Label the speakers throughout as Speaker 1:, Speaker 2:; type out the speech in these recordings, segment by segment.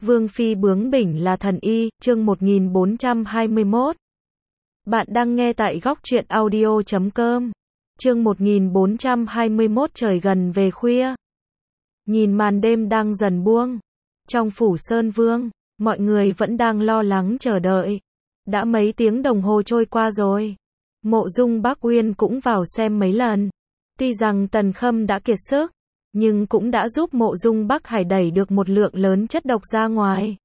Speaker 1: Vương phi bướng bỉnh là thần y, chương 1421. Bạn đang nghe tại góc truyện audio.com. Chương 1421 trời gần về khuya. Nhìn màn đêm đang dần buông. Trong phủ Sơn Vương, mọi người vẫn đang lo lắng chờ đợi. Đã mấy tiếng đồng hồ trôi qua rồi. Mộ Dung Bác Uyên cũng vào xem mấy lần. Tuy rằng Tần Khâm đã kiệt sức, nhưng cũng đã giúp Mộ Dung Bắc Hải đẩy được một lượng lớn chất độc ra ngoài.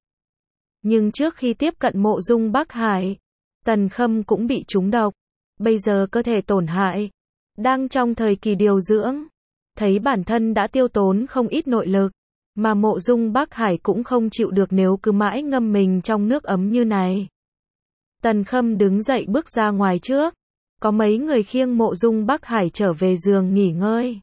Speaker 1: Nhưng trước khi tiếp cận Mộ Dung Bắc Hải, Tần Khâm cũng bị trúng độc. Bây giờ cơ thể tổn hại, đang trong thời kỳ điều dưỡng. Thấy bản thân đã tiêu tốn không ít nội lực, mà Mộ Dung Bắc Hải cũng không chịu được nếu cứ mãi ngâm mình trong nước ấm như này. Tần Khâm đứng dậy bước ra ngoài trước. Có mấy người khiêng Mộ Dung Bắc Hải trở về giường nghỉ ngơi.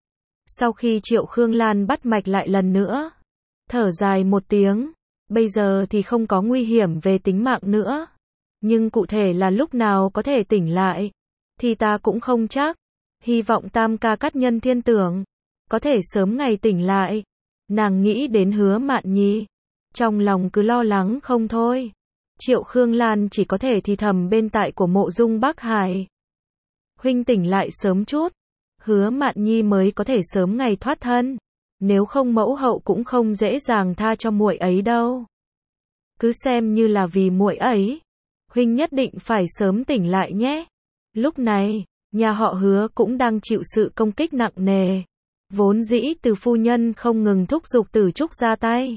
Speaker 1: Sau khi Triệu Khương Lan bắt mạch lại lần nữa, thở dài một tiếng, bây giờ thì không có nguy hiểm về tính mạng nữa. Nhưng cụ thể là lúc nào có thể tỉnh lại, thì ta cũng không chắc. Hy vọng Tam ca Cát Nhân Thiên Tưởng có thể sớm ngày tỉnh lại. Nàng nghĩ đến Hứa Mạn Nhi, trong lòng cứ lo lắng không thôi. Triệu Khương Lan chỉ có thể thì thầm bên tai của Mộ Dung Bắc Hải. Huynh tỉnh lại sớm chút, Hứa Mạn Nhi mới có thể sớm ngày thoát thân. Nếu không mẫu hậu cũng không dễ dàng tha cho muội ấy đâu. Cứ xem như là vì muội ấy, huynh nhất định phải sớm tỉnh lại nhé. Lúc này, nhà họ Hứa cũng đang chịu sự công kích nặng nề. Vốn dĩ Từ phu nhân không ngừng thúc giục Từ Trúc ra tay,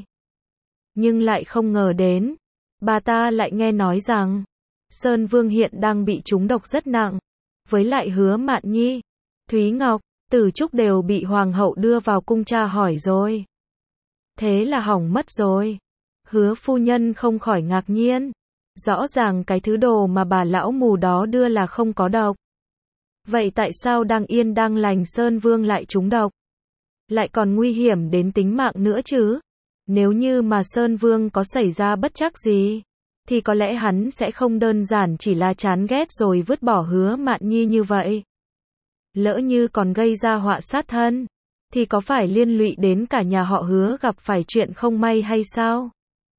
Speaker 1: nhưng lại không ngờ đến, bà ta lại nghe nói rằng Sơn Vương hiện đang bị trúng độc rất nặng. Với lại Hứa Mạn Nhi, Thúy Ngọc, Từ Trúc đều bị hoàng hậu đưa vào cung tra hỏi rồi. Thế là hỏng mất rồi. Hứa phu nhân không khỏi ngạc nhiên. Rõ ràng cái thứ đồ mà bà lão mù đó đưa là không có độc. Vậy tại sao đang yên đang lành Sơn Vương lại trúng độc? Lại còn nguy hiểm đến tính mạng nữa chứ? Nếu như mà Sơn Vương có xảy ra bất trắc gì, thì có lẽ hắn sẽ không đơn giản chỉ là chán ghét rồi vứt bỏ Hứa Mạn Nhi như vậy. Lỡ như còn gây ra họa sát thân, thì có phải liên lụy đến cả nhà họ Hứa gặp phải chuyện không may hay sao?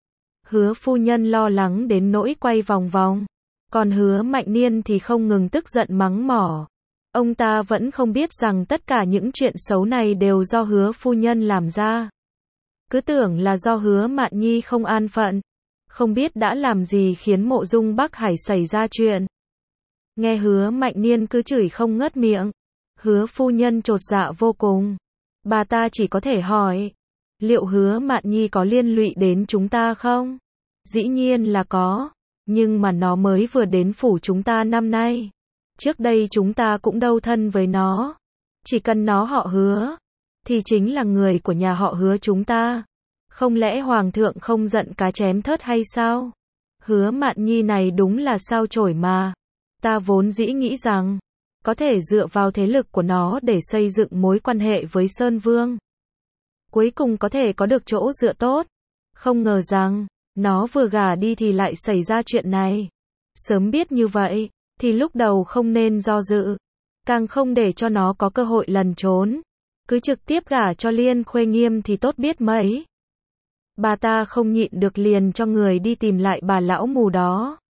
Speaker 1: Hứa phu nhân lo lắng đến nỗi quay vòng vòng. Còn Hứa Mạnh Niên thì không ngừng tức giận mắng mỏ. Ông ta vẫn không biết rằng tất cả những chuyện xấu này đều do Hứa phu nhân làm ra. Cứ tưởng là do Hứa Mạn Nhi không an phận, không biết đã làm gì khiến Mộ Dung Bắc Hải xảy ra chuyện. Nghe Hứa Mạnh Niên cứ chửi không ngớt miệng, Hứa phu nhân chột dạ vô cùng. Bà ta chỉ có thể hỏi, liệu Hứa Mạn Nhi có liên lụy đến chúng ta không? Dĩ nhiên là có, nhưng mà nó mới vừa đến phủ chúng ta năm nay. Trước đây chúng ta cũng đâu thân với nó. Chỉ cần nó họ Hứa, thì chính là người của nhà họ Hứa chúng ta. Không lẽ Hoàng thượng không giận cá chém thớt hay sao? Hứa Mạn Nhi này đúng là sao chổi mà. Ta vốn dĩ nghĩ rằng có thể dựa vào thế lực của nó để xây dựng mối quan hệ với Sơn Vương. Cuối cùng có thể có được chỗ dựa tốt. Không ngờ rằng, nó vừa gả đi thì lại xảy ra chuyện này. Sớm biết như vậy, thì lúc đầu không nên do dự. Càng không để cho nó có cơ hội lẩn trốn. Cứ trực tiếp gả cho Liên Khuê Nghiêm thì tốt biết mấy. Bà ta không nhịn được liền cho người đi tìm lại bà lão mù đó.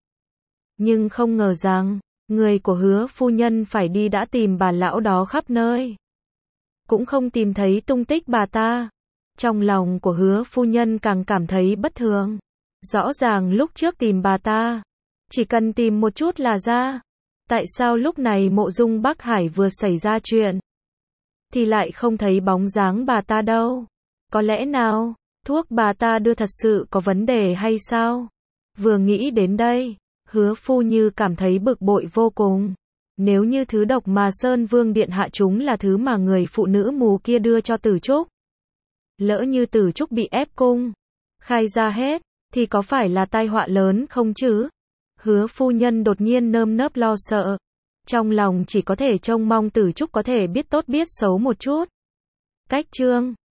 Speaker 1: Nhưng không ngờ rằng, người của Hứa phu nhân phải đi đã tìm bà lão đó khắp nơi. Cũng không tìm thấy tung tích bà ta. Trong lòng của Hứa phu nhân càng cảm thấy bất thường. Rõ ràng lúc trước tìm bà ta, chỉ cần tìm một chút là ra. Tại sao lúc này Mộ Dung Bắc Hải vừa xảy ra chuyện, thì lại không thấy bóng dáng bà ta đâu? Có lẽ nào, thuốc bà ta đưa thật sự có vấn đề hay sao? Vừa nghĩ đến đây, Hứa phu như cảm thấy bực bội vô cùng. Nếu như thứ độc mà Sơn Vương điện hạ chúng là thứ mà người phụ nữ mù kia đưa cho Từ Trúc, lỡ như Từ Trúc bị ép cung, khai ra hết, thì có phải là tai họa lớn không chứ? Hứa phu nhân đột nhiên nơm nớp lo sợ. Trong lòng chỉ có thể trông mong Từ Trúc có thể biết tốt biết xấu một chút. Cách chương